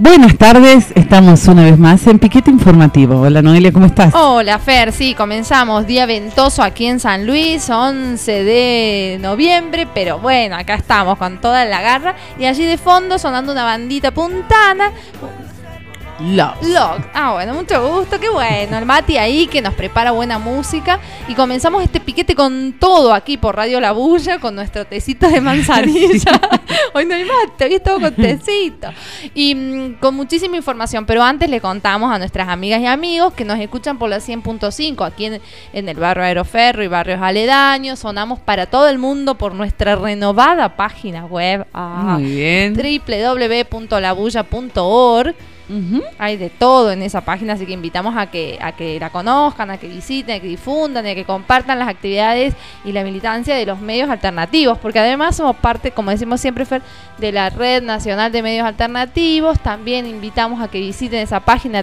Buenas tardes, estamos una vez más en Piquete Informativo. Hola Noelia, ¿cómo estás? Hola Fer, sí, comenzamos día ventoso aquí en San Luis, 11 de noviembre, pero bueno, acá estamos con toda la garra y allí de fondo sonando una bandita puntana. Love. Ah, bueno, mucho gusto, qué bueno. El Mati ahí que nos prepara buena música y comenzamos este piquete con todo aquí por Radio La Bulla con nuestro tecito de manzanilla. Sí. Hoy no hay mate, hoy estamos con tecito y con muchísima información, pero antes le contamos a nuestras amigas y amigos que nos escuchan por la 100.5 aquí en el barrio Aeroferro y barrios aledaños. Sonamos para todo el mundo por nuestra renovada página web. Muy bien. www.labulla.org. Hay de todo en esa página, así que invitamos a que la conozcan, a que visiten, a que difundan y a que compartan las actividades y la militancia de los medios alternativos, porque además somos parte, como decimos siempre, Fer, de la Red Nacional de Medios Alternativos. También invitamos a que visiten esa página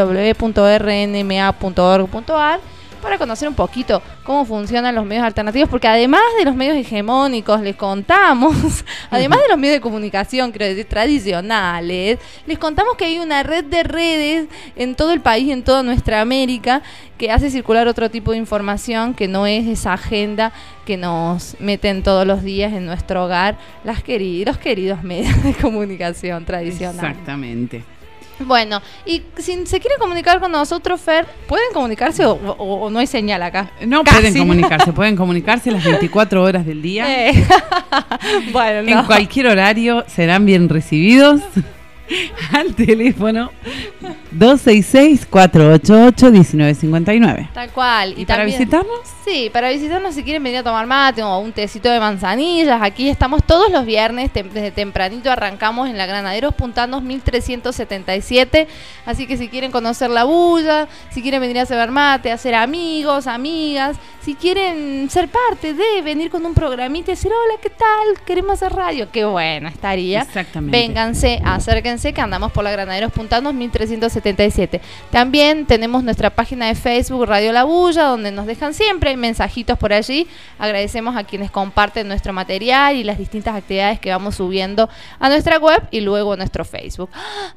www.rnma.org.ar para conocer un poquito cómo funcionan los medios alternativos, porque además de los medios hegemónicos, les contamos, además de los medios de comunicación, quiero decir, tradicionales, les contamos que hay una red de redes en todo el país, en toda nuestra América, que hace circular otro tipo de información que no es esa agenda que nos meten todos los días en nuestro hogar los queridos medios de comunicación tradicionales. Exactamente. Bueno, y si se quiere comunicar con nosotros, Fer, ¿pueden comunicarse o no hay señal acá? No, pueden comunicarse las 24 horas del día. Bueno, no. En cualquier horario serán bien recibidos al teléfono 266-488-1959. Tal cual. ¿Y para visitarnos? Sí, para visitarnos si quieren venir a tomar mate o un tecito de manzanillas. Aquí estamos todos los viernes, desde tempranito arrancamos en la Granaderos Puntanos 1377. Así que si quieren conocer la bulla, si quieren venir a cebar mate, hacer amigos, amigas, si quieren ser parte de venir con un programita y decir, hola, ¿qué tal? Queremos hacer radio. Qué bueno estaría. Exactamente. Vénganse, acérquense, que andamos por la Granaderos Puntanos 1377. También tenemos nuestra página de Facebook Radio La Bulla, donde nos dejan siempre mensajitos por allí. Agradecemos a quienes comparten nuestro material y las distintas actividades que vamos subiendo a nuestra web y luego a nuestro Facebook.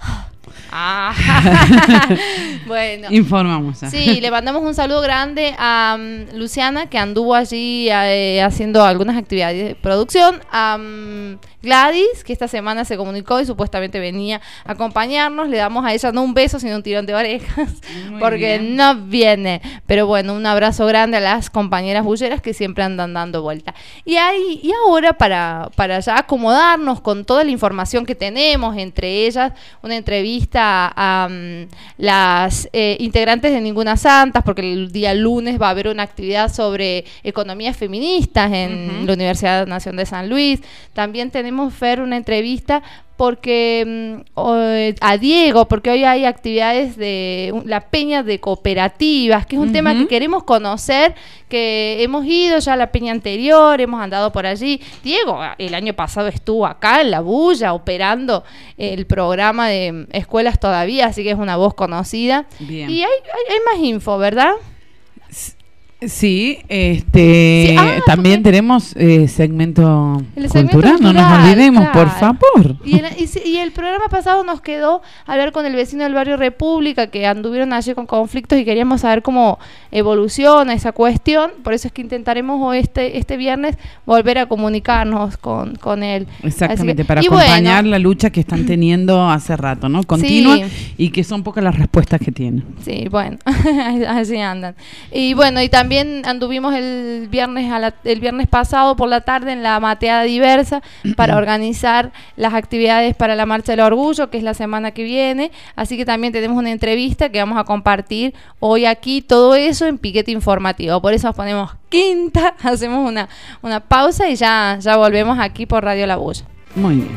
Bueno, informamos. Sí, le mandamos un saludo grande a Luciana, que anduvo allí haciendo algunas actividades de producción, a Gladys, que esta semana se comunicó y supuestamente venía a acompañarnos. Le damos a ella no un beso, sino un tirón de orejas, porque bien. No viene. Pero bueno, un abrazo grande a las compañeras bulleras que siempre andan dando vuelta. Y ahora, para ya acomodarnos con toda la información que tenemos, entre ellas una entrevista a las integrantes de Ninguna Santas, porque el día lunes va a haber una actividad sobre economías feministas en la Universidad Nacional de San Luis. También tenemos, Fer, una entrevista porque a Diego, porque hoy hay actividades de la peña de cooperativas, que es un tema que queremos conocer, que hemos ido ya a la peña anterior, hemos andado por allí. Diego el año pasado estuvo acá en La Bulla operando el programa de escuelas todavía, así que es una voz conocida. Bien. Y hay más info, ¿verdad? Sí, también tenemos segmento cultural, no nos olvidemos, claro. Por favor. Y el programa pasado nos quedó hablar con el vecino del barrio República, que anduvieron allí con conflictos y queríamos saber cómo evoluciona esa cuestión. Por eso es que intentaremos este viernes volver a comunicarnos con él. Exactamente, para acompañar la lucha que están teniendo hace rato, ¿no? Continua, sí. Y que son pocas las respuestas que tienen. Sí, bueno, así andan. Y bueno, y también anduvimos el viernes pasado por la tarde en la Mateada Diversa para organizar las actividades para la Marcha del Orgullo, que es la semana que viene. Así que también tenemos una entrevista que vamos a compartir hoy aquí, todo eso en Piquete Informativo. Por eso nos ponemos quinta, hacemos una pausa y ya volvemos aquí por Radio La Bulla. Muy bien.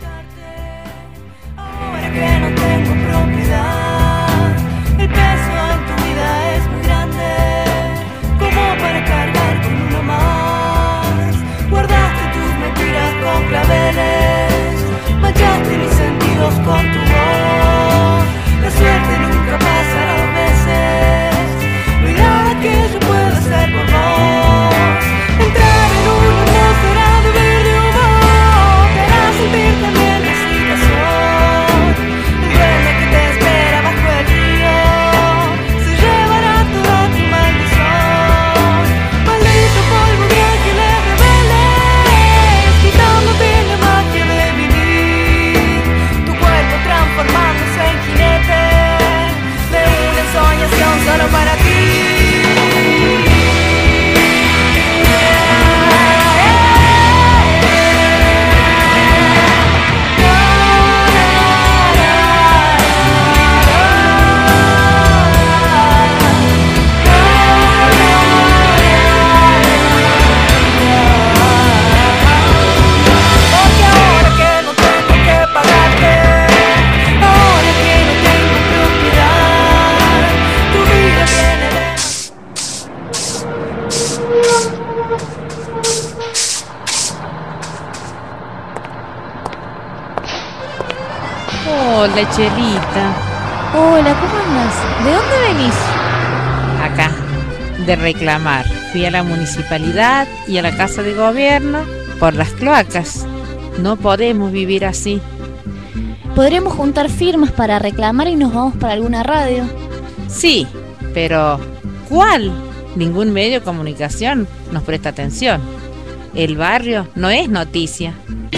Ahora que no tengo propiedad, el peso en tu vida es muy grande, como para cargar con uno más. Guardaste tus mentiras con claveles, manchaste mis sentidos con tu voz. La suerte nunca pasa 2 veces, no hay nada que yo pueda hacer por vos. Entrar en una atmósfera de verde humo te hará sentir también la situación. Hola, Chelita. Hola, ¿cómo andas? ¿De dónde venís? Acá, de reclamar. Fui a la municipalidad y a la casa de gobierno por las cloacas. No podemos vivir así. Podremos juntar firmas para reclamar y nos vamos para alguna radio. Sí, pero ¿cuál? Ningún medio de comunicación nos presta atención. El barrio no es noticia.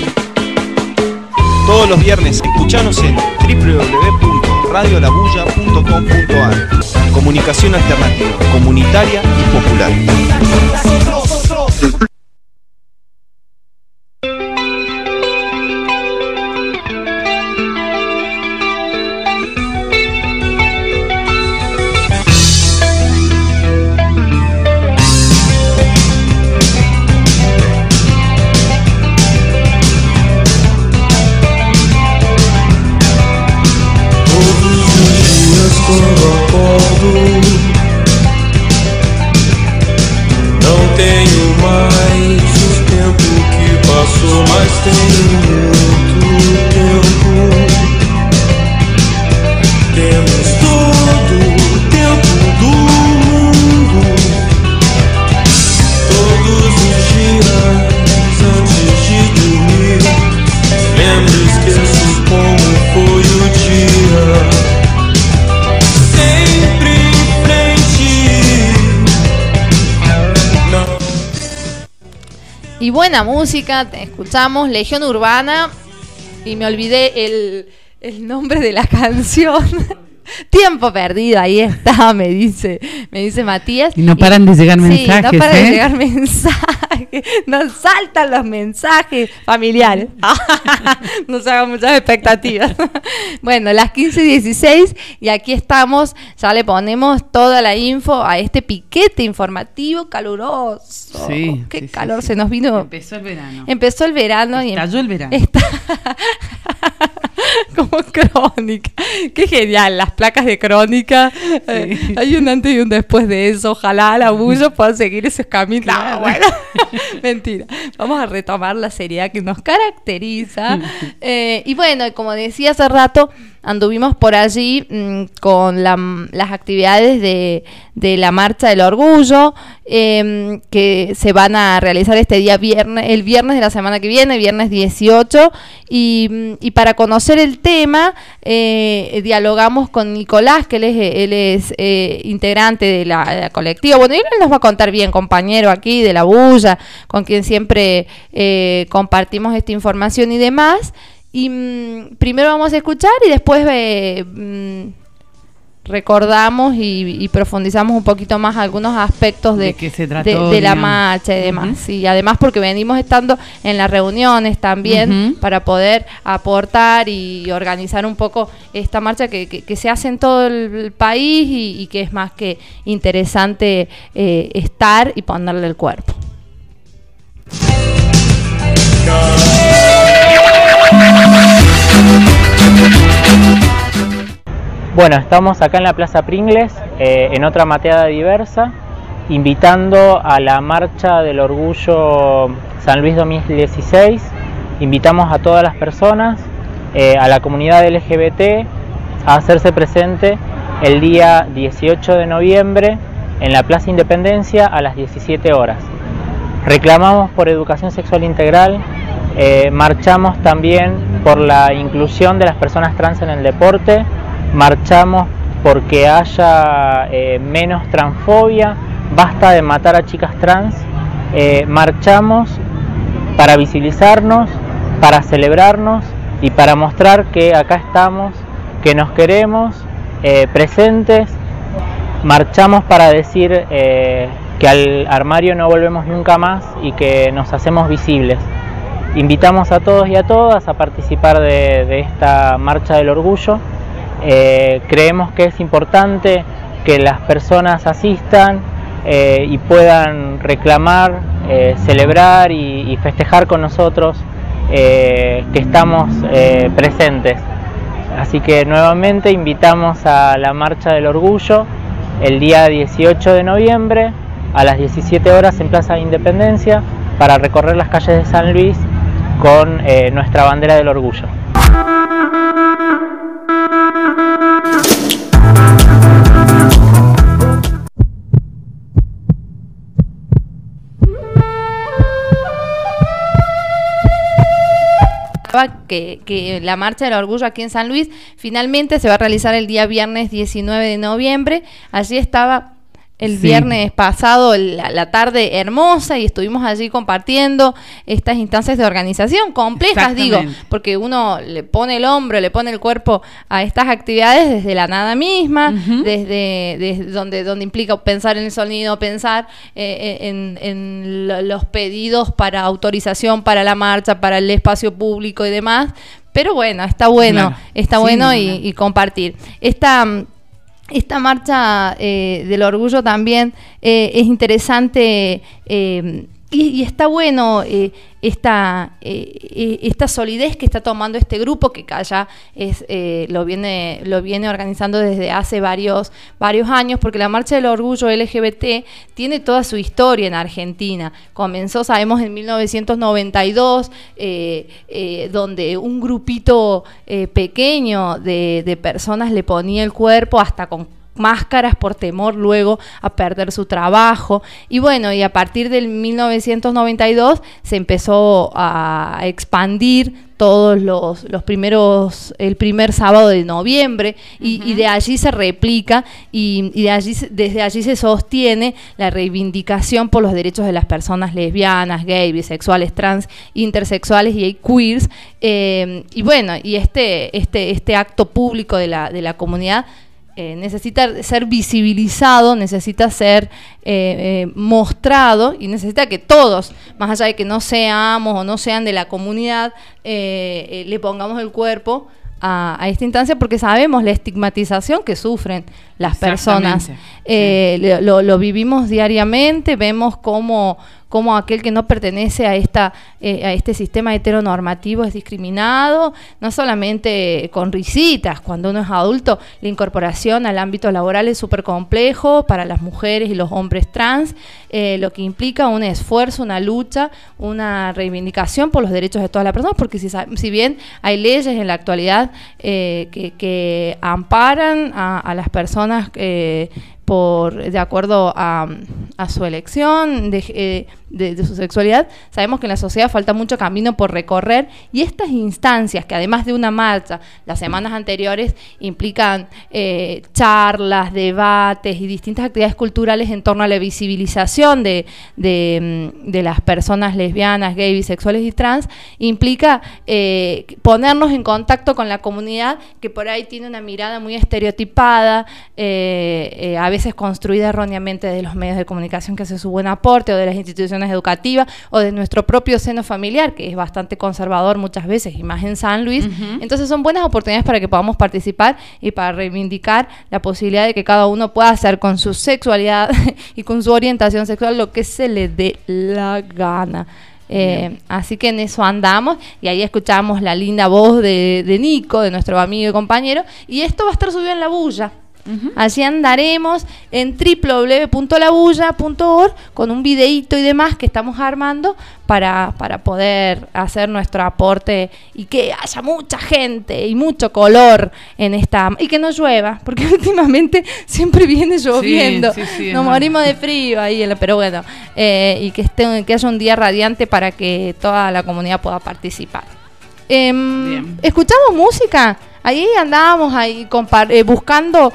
Todos los viernes escuchanos en www.radiolabulla.com.ar. Comunicación alternativa, comunitaria y popular. Não tenho mais o tempo que passou, mas tenho muito tempo. Temos todo o tempo do mundo. Todos os dias antes de dormir, lembro e esqueço como foi o dia. Y buena música, escuchamos Legión Urbana y me olvidé el nombre de la canción. Tiempo perdido, ahí está, me dice Matías. Y no paran de llegar mensajes. Sí, no paran de llegar mensajes. Nos saltan los mensajes familiares. Nos hagan muchas expectativas. Bueno, las 15:16 y aquí estamos. Ya le ponemos toda la info a este piquete informativo caluroso. Sí, qué sí, calor, sí. Se nos vino. Empezó el verano. Estalló el verano. Como Crónica. Qué genial, las placas de Crónica. Sí. Hay un antes y un después de eso. Ojalá la Bulla pueda seguir esos caminos. Claro. No, bueno, mentira. Vamos a retomar la seriedad que nos caracteriza. Y bueno, como decía hace rato, anduvimos por allí con las actividades de la Marcha del Orgullo, que se van a realizar este día el viernes de la semana que viene, viernes 18, y para conocer el tema dialogamos con Nicolás, que él es integrante de la colectiva. Bueno, él nos va a contar bien, compañero aquí de la Bulla, con quien siempre compartimos esta información y demás. Y primero vamos a escuchar y después recordamos y profundizamos un poquito más algunos aspectos de la marcha y demás. Y además porque venimos estando en las reuniones también para poder aportar y organizar un poco esta marcha que se hace en todo el país y que es más que interesante estar y ponerle el cuerpo. Bueno, estamos acá en la Plaza Pringles, en otra mateada diversa, invitando a la Marcha del Orgullo San Luis 2016. Invitamos a todas las personas, a la comunidad LGBT, a hacerse presente el día 18 de noviembre en la Plaza Independencia a las 17 horas. Reclamamos por educación sexual integral, marchamos también por la inclusión de las personas trans en el deporte, marchamos porque haya menos transfobia, basta de matar a chicas trans, marchamos para visibilizarnos, para celebrarnos y para mostrar que acá estamos, que nos queremos, presentes. Marchamos para decir que al armario no volvemos nunca más y que nos hacemos visibles. Invitamos a todos y a todas a participar de esta Marcha del Orgullo. Creemos que es importante que las personas asistan y puedan reclamar, celebrar y festejar con nosotros que estamos presentes. Así que nuevamente invitamos a la Marcha del Orgullo el día 18 de noviembre a las 17 horas en Plaza Independencia para recorrer las calles de San Luis con nuestra bandera del orgullo. esperaba que la Marcha del Orgullo aquí en San Luis finalmente se va a realizar el día viernes 19 de noviembre. Allí estaba el viernes pasado, la tarde hermosa, y estuvimos allí compartiendo estas instancias de organización complejas, digo, porque uno le pone el hombro, le pone el cuerpo a estas actividades desde la nada misma, desde donde implica pensar en el sonido, pensar en los pedidos para autorización para la marcha, para el espacio público y demás. Pero bueno, está bueno, y compartir. Esta marcha del orgullo también es interesante y está bueno esta solidez que está tomando este grupo, que ya lo viene organizando desde hace varios años, porque la Marcha del Orgullo LGBT tiene toda su historia en Argentina. Comenzó, sabemos, en 1992, donde un grupito pequeño de personas le ponía el cuerpo hasta con máscaras por temor luego a perder su trabajo, y bueno, y a partir del 1992 se empezó a expandir todos los primeros, el primer sábado de noviembre, y de allí se replica, y desde allí se sostiene la reivindicación por los derechos de las personas lesbianas, gays, bisexuales, trans, intersexuales y queers, y bueno, y este acto público de la comunidad necesita ser visibilizado, necesita ser mostrado, y necesita que todos, más allá de que no seamos o no sean de la comunidad, le pongamos el cuerpo a esta instancia, porque sabemos la estigmatización que sufren las personas. Lo vivimos diariamente, vemos cómo aquel que no pertenece a este sistema heteronormativo es discriminado, no solamente con risitas. Cuando uno es adulto, la incorporación al ámbito laboral es súper complejo para las mujeres y los hombres trans, lo que implica un esfuerzo, una lucha, una reivindicación por los derechos de todas las personas, porque si bien hay leyes en la actualidad que amparan a las personas de acuerdo a su elección de su sexualidad, sabemos que en la sociedad falta mucho camino por recorrer, y estas instancias, que además de una marcha, las semanas anteriores implican charlas, debates y distintas actividades culturales en torno a la visibilización de las personas lesbianas, gays, bisexuales y trans, implica ponernos en contacto con la comunidad, que por ahí tiene una mirada muy estereotipada, a veces construida erróneamente de los medios de comunicación, que hace su buen aporte, o de las instituciones educativas, o de nuestro propio seno familiar, que es bastante conservador muchas veces, y más en San Luis. Entonces son buenas oportunidades para que podamos participar y para reivindicar la posibilidad de que cada uno pueda hacer con su sexualidad y con su orientación sexual lo que se le dé la gana. Así que en eso andamos, y ahí escuchamos la linda voz de Nico, de nuestro amigo y compañero, y esto va a estar subido en La Bulla. Allí andaremos en www.labulla.org con un videíto y demás que estamos armando para poder hacer nuestro aporte, y que haya mucha gente y mucho color en esta, y que no llueva, porque últimamente siempre viene lloviendo, nos morimos de frío ahí, pero bueno, y que haya un día radiante para que toda la comunidad pueda participar. ¿Escuchamos música? Ahí andábamos buscando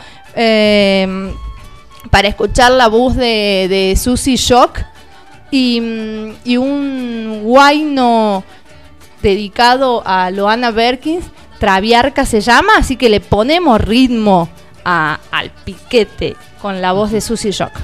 para escuchar la voz de Susie Shock y un guayno dedicado a Loana Berkins, Traviarca se llama, así que le ponemos ritmo al piquete con la voz de Susie Shock.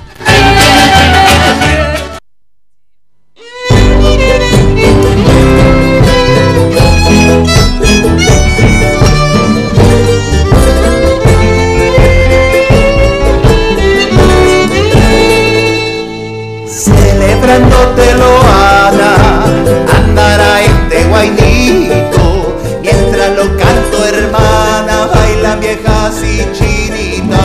Celebrándote, Loana, andará este guainito, mientras lo canto, hermana, bailan viejas y chinitas,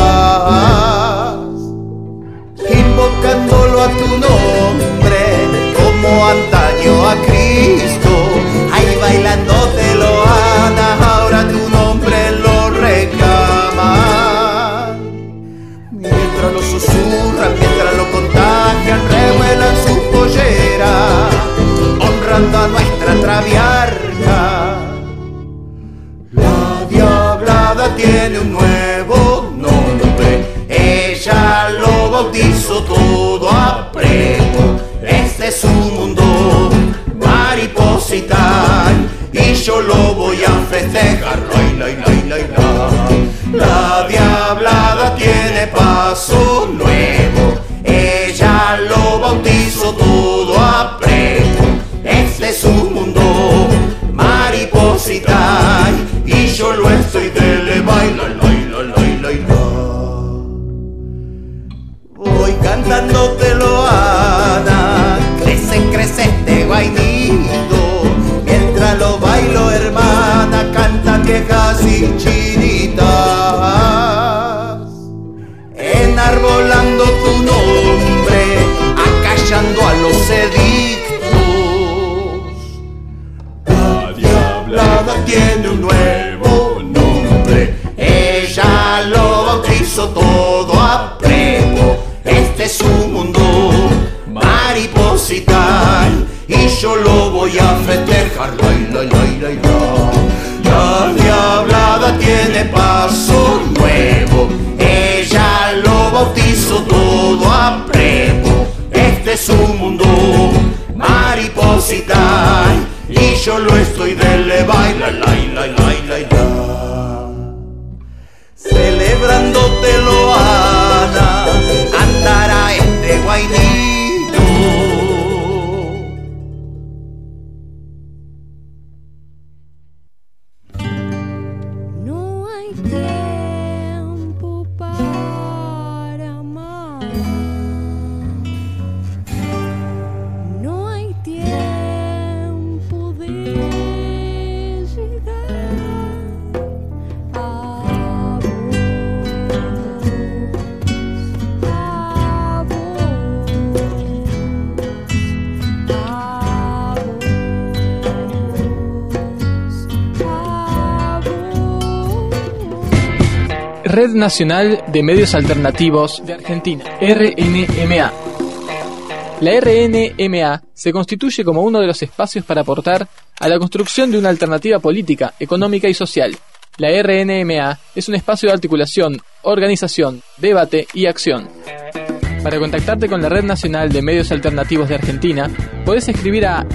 invocándolo a tu nombre, como antaño a Cristo. Ahí bailándote, Loana, ahora tu nombre lo reclama. Mientras lo susurran, mientras lo contagian, revuelan su pollera, honrando a nuestra Traviarca. festejar. La diablada tiene paso nuevo, ella lo bautizó todo a prepo. Este es un mundo mariposita y yo lo estoy dele baila. Voy cantándotelo, Ana, crece este guainito, mientras lo bailo, hermana, cantan viejas y chinitas, enarbolando tu nombre, acallando a los edictos. La diablada tiene un nuevo nombre, ella lo bautizó todo a prepo. Este es un mundo mariposita y yo lo voy a festejar. La diablada tiene paso nuevo, ella lo bautizó todo a prepo. Este es un mundo mariposita y yo lo estoy dele baila. Celebrándotelo, Ana, andará este guainito. No hay tiempo para amar, no hay tiempo de llegar a vos, Red Nacional de Medios Alternativos de Argentina, RNMA. La RNMA se constituye como uno de los espacios para aportar a la construcción de una alternativa política, económica y social. La RNMA es un espacio de articulación, organización, debate y acción. Para contactarte con la Red Nacional de Medios Alternativos de Argentina, podés escribir a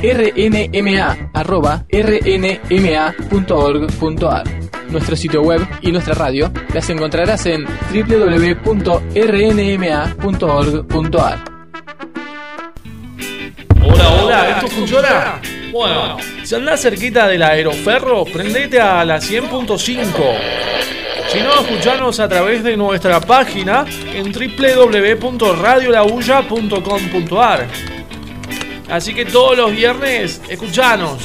rnma@rnma.org.ar. Nuestro sitio web y nuestra radio las encontrarás en www.rnma.org.ar. Hola, ¿esto funciona? Bueno, si andás cerquita del aeroferro, prendete a la 100.5. Si no, escuchanos a través de nuestra página en www.radiolaulla.com.ar. Así que todos los viernes, escuchanos.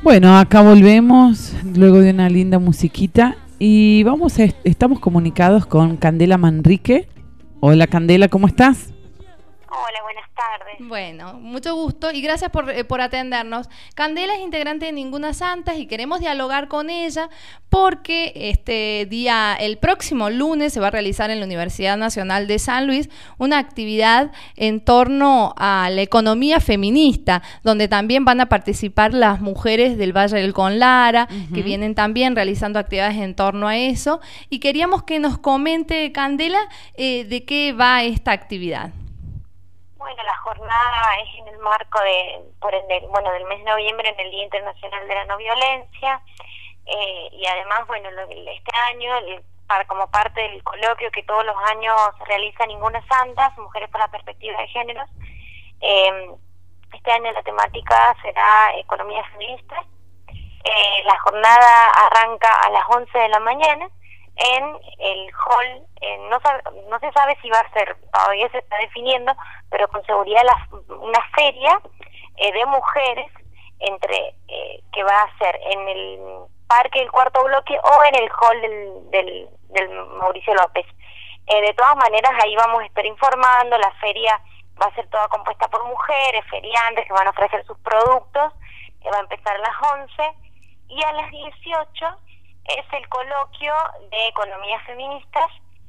Bueno, acá volvemos luego de una linda musiquita y estamos comunicados con Candela Manrique. Hola Candela, ¿cómo estás? Hola, buenas tardes. Bueno, mucho gusto y gracias por atendernos. Candela es integrante de Ninguna Santas y queremos dialogar con ella porque el próximo lunes se va a realizar en la Universidad Nacional de San Luis una actividad en torno a la economía feminista, donde también van a participar las mujeres del Valle del Conlara, que vienen también realizando actividades en torno a eso, y queríamos que nos comente, Candela, de qué va esta actividad. Bueno, la jornada es en el marco del mes de noviembre, en el Día Internacional de la No Violencia, y además, bueno, este año, como parte del coloquio que todos los años realiza Ninguna Santas, Mujeres por la Perspectiva de Géneros, este año la temática será economía feminista. La jornada arranca a las 11 de la mañana en el hall. No se sabe si va a ser, todavía se está definiendo, pero con seguridad una feria de mujeres que va a ser en el Parque del Cuarto Bloque o en el hall del Mauricio López. De todas maneras, ahí vamos a estar informando. La feria va a ser toda compuesta por mujeres, feriantes que van a ofrecer sus productos. Va a empezar a las 11 y a las 18 es el coloquio de economías feministas,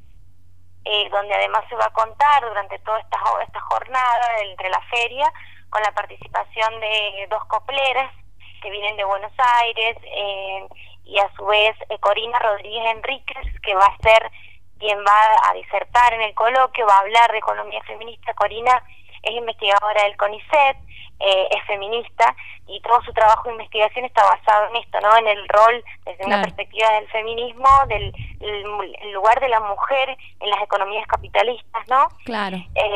donde además se va a contar durante toda esta jornada entre la feria con la participación de 2 copleras que vienen de Buenos Aires, y a su vez Corina Rodríguez Enríquez, que va a ser quien va a disertar en el coloquio, va a hablar de economía feminista. Corina es investigadora del CONICET, es feminista, y todo su trabajo de investigación está basado en esto, ¿no? En el rol, desde una perspectiva del feminismo, el lugar de la mujer en las economías capitalistas, ¿no? Claro.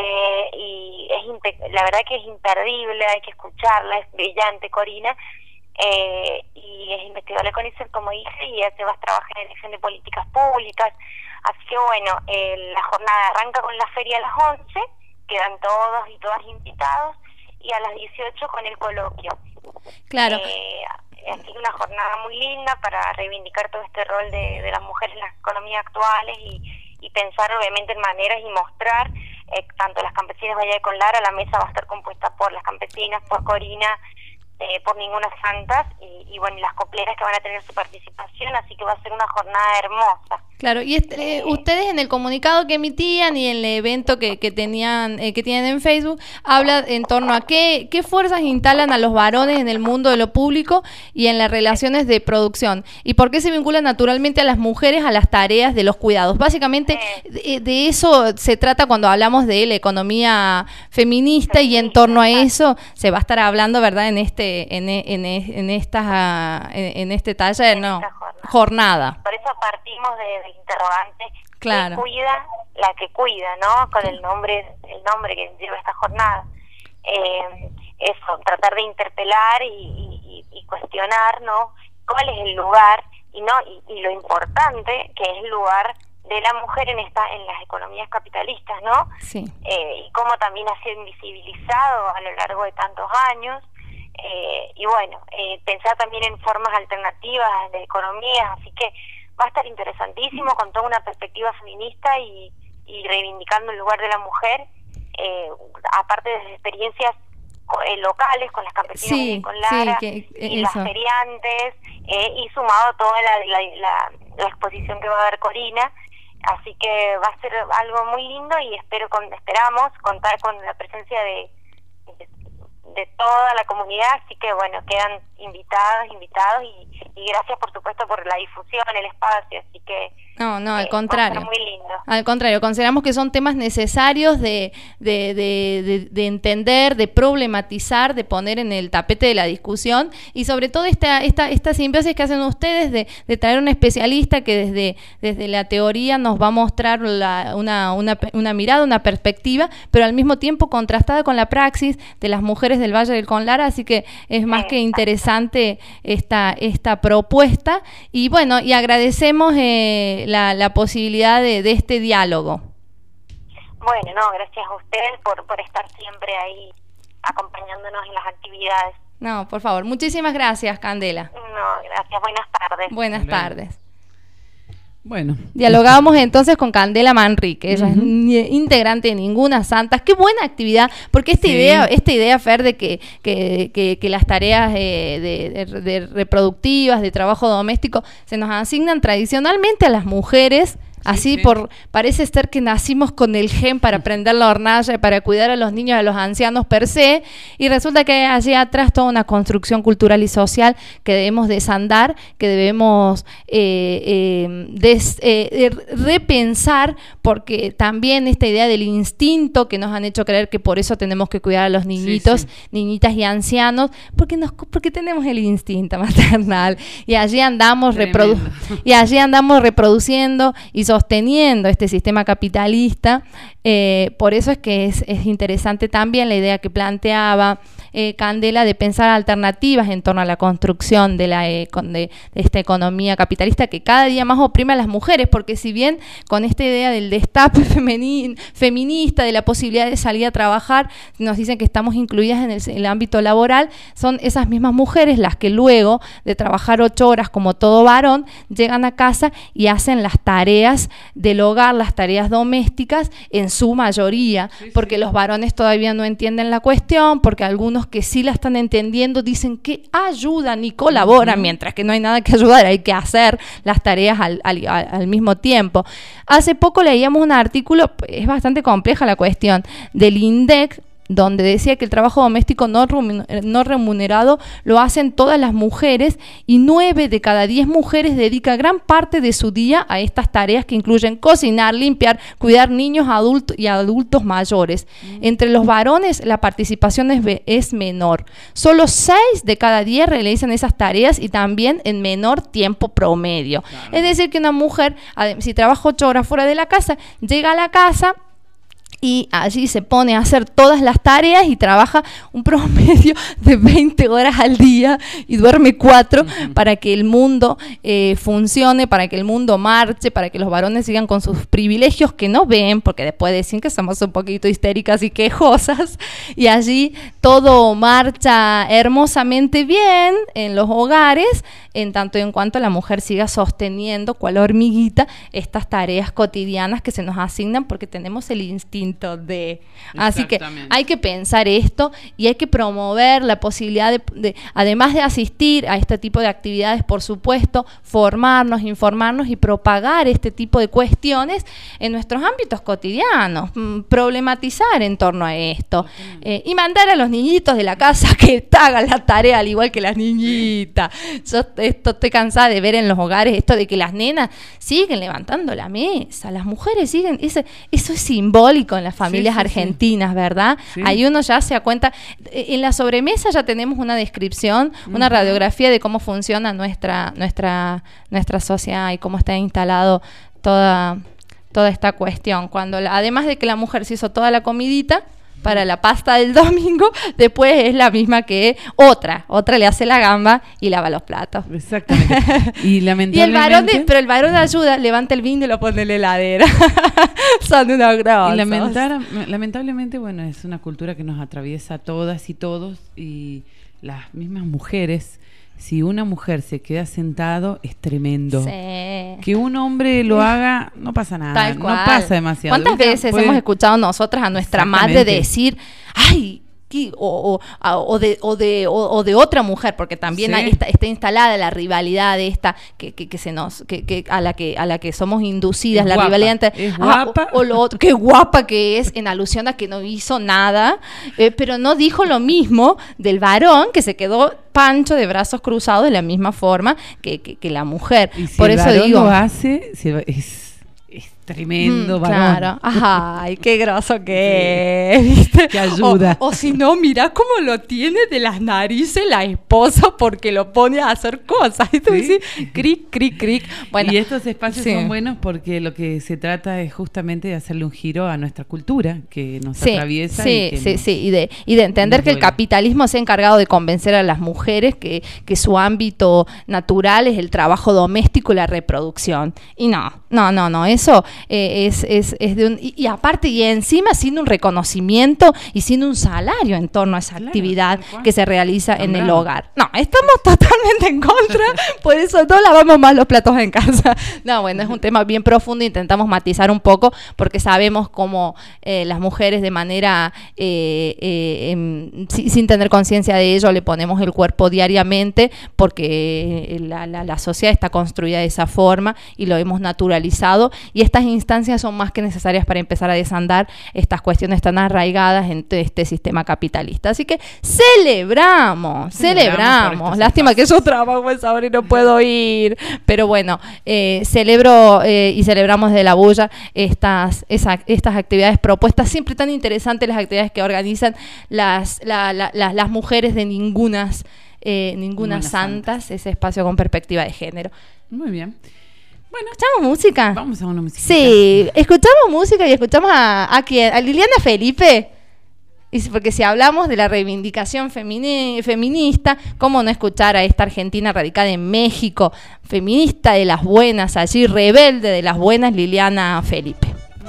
Y la verdad que es imperdible, hay que escucharla, es brillante Corina, y es investigadora del CONICET, como dije, y hace más trabajo en elección de políticas públicas. Así que bueno, la jornada arranca con la feria a las 11, quedan todos y todas invitados, y a las 18 con el coloquio. Claro. Ha sido una jornada muy linda para reivindicar todo este rol de las mujeres en las economías actuales y pensar obviamente en maneras y mostrar tanto las campesinas Valle de Conlara. La mesa va a estar compuesta por las campesinas, por Corina, por Ninguna Santas y bueno, las copleras que van a tener su participación, así que va a ser una jornada hermosa. Claro, y ustedes en el comunicado que emitían y en el evento que tienen en Facebook, habla en torno a qué fuerzas instalan a los varones en el mundo de lo público y en las relaciones de producción, y por qué se vinculan naturalmente a las mujeres a las tareas de los cuidados. Básicamente de eso se trata cuando hablamos de la economía feminista, y en torno a eso se va a estar hablando, ¿verdad? En este taller, jornada. Por eso partimos del interrogante, claro. ¿Qué cuida la que cuida, no? Con el nombre que lleva esta jornada. Eso, tratar de interpelar y cuestionar, ¿no? ¿Cuál es el lugar y lo importante que es el lugar de la mujer en las economías capitalistas, ¿no? Sí. Y cómo también ha sido invisibilizado a lo largo de tantos años. Y bueno, pensar también en formas alternativas de economías, así que va a estar interesantísimo, con toda una perspectiva feminista y reivindicando el lugar de la mujer, aparte de experiencias locales con las campesinas con Lara y las feriantes, y sumado a toda la exposición que va a dar Corina. Así que va a ser algo muy lindo y esperamos contar con la presencia de toda la comunidad, así que bueno, quedan invitados y gracias por supuesto por la difusión, el espacio, así que no, al contrario, va a ser muy lindo. Al contrario, consideramos que son temas necesarios de entender, de problematizar, de poner en el tapete de la discusión, y sobre todo esta simbiosis que hacen ustedes de traer un especialista que desde la teoría nos va a mostrar una mirada, una perspectiva, pero al mismo tiempo contrastada con la praxis de las mujeres del Valle del Conlara, así que es más que interesante esta propuesta, y bueno, y agradecemos la posibilidad de este diálogo. Bueno, gracias a ustedes por estar siempre ahí acompañándonos en las actividades. No, por favor. Muchísimas gracias, Candela. No, gracias. Buenas tardes. Buenas tardes. Bueno. Dialogábamos entonces con Candela Manrique, ella es integrante de Ninguna Santas. Qué buena actividad, porque esta idea, Fer, de que las tareas de reproductivas, de trabajo doméstico, se nos asignan tradicionalmente a las mujeres. Así parece ser que nacimos con el gen para prender la hornalla y para cuidar a los niños y a los ancianos per se, y resulta que hay allí atrás toda una construcción cultural y social que debemos desandar, que debemos repensar, porque también esta idea del instinto que nos han hecho creer que por eso tenemos que cuidar a los niñitos, niñitas y ancianos, porque tenemos el instinto maternal, y allí andamos reproduciendo y sosteniendo este sistema capitalista. Por eso es que es interesante también la idea que planteaba Candela de pensar alternativas en torno a la construcción de esta economía capitalista que cada día más oprime a las mujeres, porque si bien con esta idea del destape feminista, de la posibilidad de salir a trabajar, nos dicen que estamos incluidas en el ámbito laboral, son esas mismas mujeres las que luego de trabajar 8 horas como todo varón, llegan a casa y hacen las tareas del hogar, las tareas domésticas en su mayoría, porque los varones todavía no entienden la cuestión, porque algunos que sí la están entendiendo dicen que ayudan y colaboran, mientras que no hay nada que ayudar, hay que hacer las tareas al mismo tiempo. Hace poco leíamos un artículo, es bastante compleja la cuestión, del INDEC, donde decía que el trabajo doméstico no remunerado lo hacen todas las mujeres, y 9 de cada 10 mujeres dedica gran parte de su día a estas tareas que incluyen cocinar, limpiar, cuidar niños y adultos mayores. Entre los varones la participación es menor. Solo 6 de cada 10 realizan esas tareas, y también en menor tiempo promedio. Es decir, que una mujer, si trabaja 8 horas fuera de la casa, llega a la casa y allí se pone a hacer todas las tareas y trabaja un promedio de 20 horas al día y duerme 4 para que el mundo funcione, para que el mundo marche, para que los varones sigan con sus privilegios que no ven, porque después decir que somos un poquito histéricas y quejosas, y allí todo marcha hermosamente bien en los hogares, en tanto y en cuanto la mujer siga sosteniendo, cual hormiguita, estas tareas cotidianas que se nos asignan porque tenemos el instinto de. Así que hay que pensar esto, y hay que promover la posibilidad de además de asistir a este tipo de actividades, por supuesto, formarnos, informarnos y propagar este tipo de cuestiones en nuestros ámbitos cotidianos, problematizar en torno a esto, y mandar a los niñitos de la casa que hagan la tarea al igual que las niñitas. Yo estoy cansada de ver en los hogares esto de que las nenas siguen levantando la mesa, las mujeres siguen, eso es simbólico en las familias argentinas, ¿verdad? Sí. Ahí uno ya se da cuenta. En la sobremesa ya tenemos una descripción, una radiografía de cómo funciona nuestra sociedad y cómo está instalado toda esta cuestión. Cuando además de que la mujer se hizo toda la comidita para la pasta del domingo, después es la misma que otra le hace la gamba y lava los platos. Exactamente. Y lamentablemente... pero el varón ayuda, levanta el vino y lo pone en la heladera. Son unos grosos. Y lamentablemente, bueno, es una cultura que nos atraviesa a todas y todos, y las mismas mujeres. Si una mujer se queda sentado, es tremendo. Sí. Que un hombre lo haga, no pasa nada. Tal cual. No pasa demasiado. ¿Cuántas veces hemos escuchado nosotras a nuestra madre decir, ay, o de otra mujer, porque también está instalada la rivalidad de esta a la que somos inducidas, la rivalidad entre guapa. O lo otro, qué guapa que es, en alusión a que no hizo nada, pero no dijo lo mismo del varón, que se quedó pancho de brazos cruzados de la misma forma que la mujer. Y si por el eso varón digo, lo hace, es tremendo varón. Claro. Ay, qué groso que es, ¿viste? Que ayuda. O si no, mirá cómo lo tiene de las narices la esposa, porque lo pone a hacer cosas. Y tú dices, cric, cric, cric. Bueno, y estos espacios son buenos porque lo que se trata es justamente de hacerle un giro a nuestra cultura que nos atraviesa. Y de entender que el capitalismo se ha encargado de convencer a las mujeres que su ámbito natural es el trabajo doméstico y la reproducción. Y no, eso es de un... Y aparte, y encima sin un reconocimiento y sin un salario en torno a esa actividad que se realiza en el hogar. No, estamos totalmente en contra, por eso no lavamos más los platos en casa. No, bueno, es un tema bien profundo, intentamos matizar un poco, porque sabemos cómo las mujeres de manera, sin tener conciencia de ello, le ponemos el cuerpo diariamente, porque la sociedad está construida de esa forma y lo hemos naturalizado, y estas instancias son más que necesarias para empezar a desandar estas cuestiones tan arraigadas en este sistema capitalista. Así que celebramos. Lástima que yo trabajo esa hora y no puedo ir, pero bueno, celebro y celebramos desde La Bulla estas actividades propuestas, siempre tan interesantes las actividades que organizan las mujeres de ninguna santas, ese espacio con perspectiva de género. Muy bien. Bueno, ¿escuchamos música? Vamos a una música. Sí, escuchamos música y escuchamos a ¿quién? ¿A Liliana Felipe? Porque si hablamos de la reivindicación feminista, ¿cómo no escuchar a esta argentina radicada en México, feminista de las buenas, allí rebelde de las buenas, Liliana Felipe?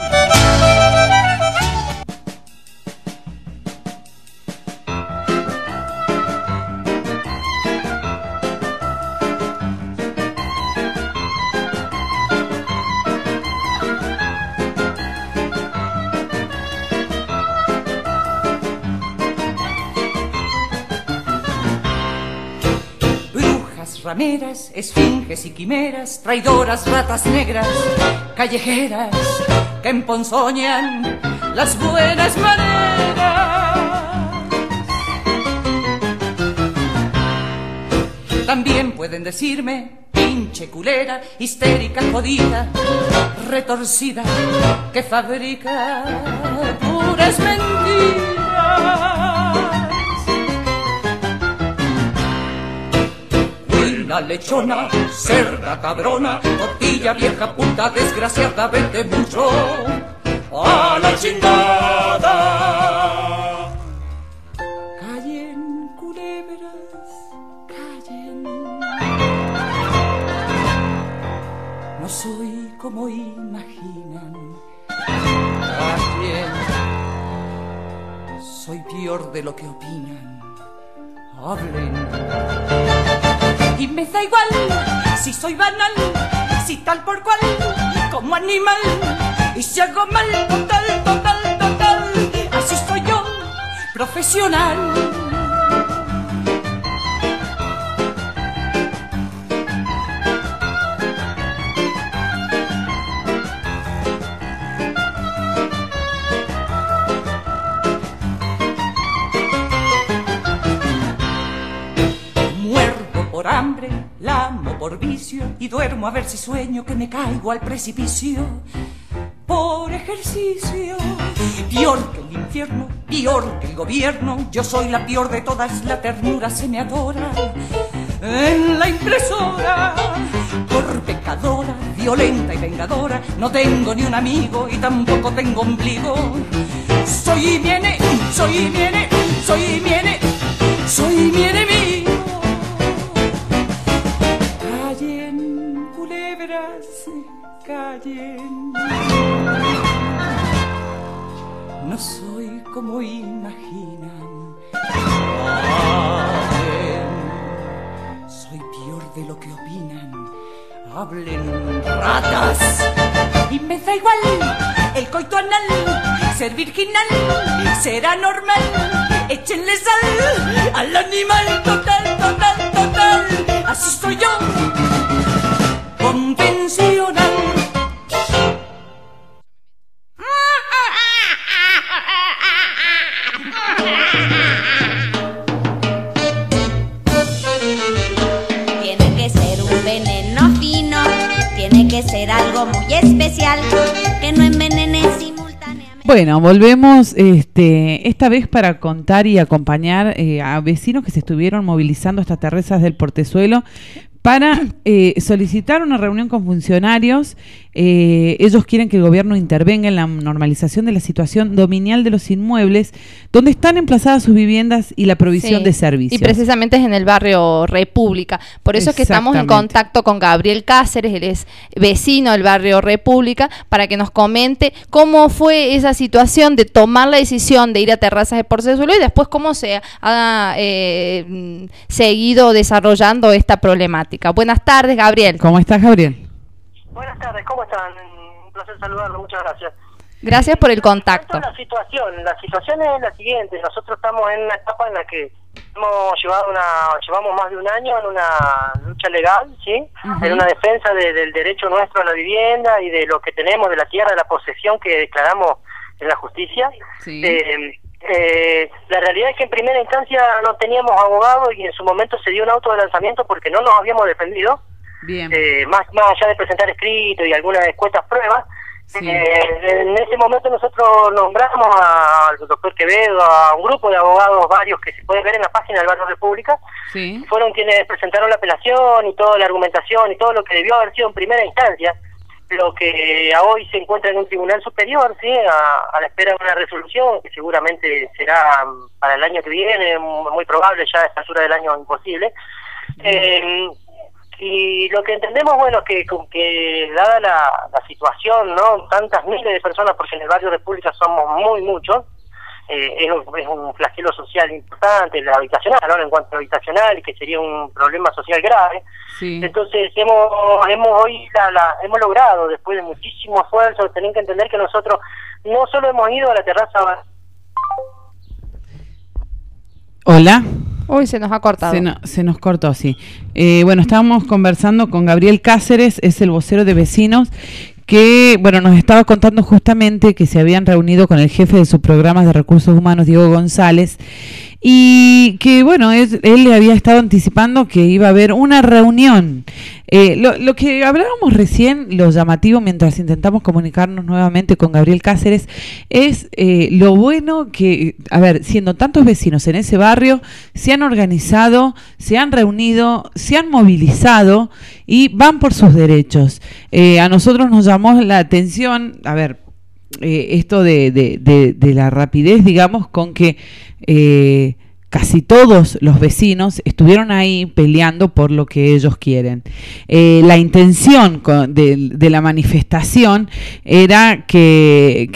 Rameras, esfinges y quimeras, traidoras, ratas negras, callejeras, que emponzoñan las buenas maneras. También pueden decirme pinche culera, histérica, jodida, retorcida, que fabrica puras mentiras. Buena lechona, cerda cabrona, tortilla vieja, puta desgraciada, vete mucho a la chingada. Callen, culebras, callen. No soy como imaginan. Callen. Soy peor de lo que opinan. Hablen. Y me da igual si soy banal, si tal por cual, como animal. Y si hago mal, total, total, total. Así soy yo, profesional. Por hambre, lamo por vicio y duermo a ver si sueño que me caigo al precipicio. Por ejercicio, peor que el infierno, peor que el gobierno, yo soy la peor de todas, la ternura se me adora. En la impresora, por pecadora, violenta y vengadora, no tengo ni un amigo y tampoco tengo ombligo. Soy mi enemigo, soy mi enemigo, soy mi enemigo, soy mi enemigo. Callen, culebras, callen. No soy como imaginan. Callen. Soy peor de lo que opinan. Hablen, ratas. Y me da igual el coito anal, ser virginal, será normal. Échenle sal al animal, total, total, total. Así soy yo, convencional. Tiene que ser un veneno fino, tiene que ser algo muy especial, que no envenene simultáneamente. Bueno, volvemos esta vez para contar y acompañar a vecinos que se estuvieron movilizando estas terrazas del Portezuelo para solicitar una reunión con funcionarios. Ellos quieren que el gobierno intervenga en la normalización de la situación dominial de los inmuebles donde están emplazadas sus viviendas y la provisión de servicios. Y precisamente es en el barrio República. Por eso es que estamos en contacto con Gabriel Cáceres, él es vecino del barrio República, para que nos comente cómo fue esa situación de tomar la decisión de ir a terrazas de porcesuelo y después cómo se ha seguido desarrollando esta problemática. Buenas tardes, Gabriel. ¿Cómo estás, Gabriel? Buenas tardes, ¿cómo están? Un placer saludarlo, muchas gracias. Gracias por el contacto. La situación es la siguiente. Nosotros estamos en una etapa en la que llevamos más de un año en una lucha legal, ¿sí? En una defensa del derecho nuestro a la vivienda y de lo que tenemos de la tierra, de la posesión que declaramos en la justicia. Sí. La realidad es que en primera instancia no teníamos abogado y en su momento se dio un auto de lanzamiento porque no nos habíamos defendido. Bien. Más allá de presentar escrito y algunas escuetas pruebas, en ese momento nosotros nombramos al doctor Quevedo, a un grupo de abogados varios que se puede ver en la página del Barrio República, fueron quienes presentaron la apelación y toda la argumentación y todo lo que debió haber sido en primera instancia, lo que a hoy se encuentra en un tribunal superior, a la espera de una resolución que seguramente será para el año que viene, muy probable, ya a esta altura del año imposible. Y lo que entendemos, bueno, que dada la situación, ¿no? Tantas miles de personas, porque en el barrio República somos muchos, es un flagelo social importante, el habitacional, ¿no? En cuanto a habitacional, y que sería un problema social grave. Entonces hemos logrado, después de muchísimo esfuerzo, tienen que entender que nosotros no solo hemos ido a la terraza. Hola. Uy, se nos ha cortado. Se nos cortó, sí. Bueno, estábamos conversando con Gabriel Cáceres, es el vocero de vecinos, que, bueno, nos estaba contando justamente que se habían reunido con el jefe de sus programas de recursos humanos, Diego González, y que, bueno, él le había estado anticipando que iba a haber una reunión. Lo que hablábamos recién, lo llamativo, mientras intentamos comunicarnos nuevamente con Gabriel Cáceres, es lo bueno que, a ver, siendo tantos vecinos en ese barrio, se han organizado, se han reunido, se han movilizado y van por sus derechos. A nosotros nos llamó la atención, a ver, esto de la rapidez, digamos, con que casi todos los vecinos estuvieron ahí peleando por lo que ellos quieren. La intención de la manifestación era que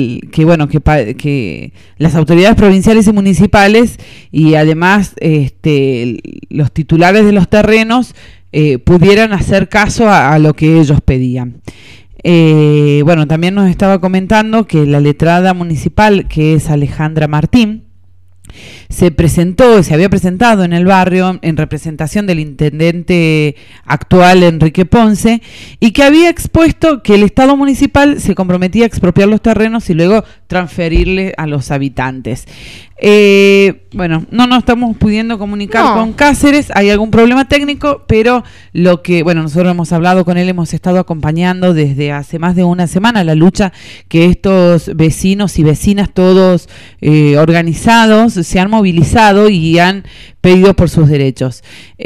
las autoridades provinciales y municipales y además los titulares de los terrenos pudieran hacer caso a lo que ellos pedían. Bueno, también nos estaba comentando que la letrada municipal, que es Alejandra Martín, se había presentado en el barrio en representación del intendente actual Enrique Ponce, y que había expuesto que el Estado municipal se comprometía a expropiar los terrenos y luego transferirle a los habitantes. Bueno, no nos estamos pudiendo comunicar con Cáceres, hay algún problema técnico, pero nosotros hemos hablado con él, hemos estado acompañando desde hace más de una semana la lucha que estos vecinos y vecinas, todos organizados, se han movilizado y han pedido por sus derechos.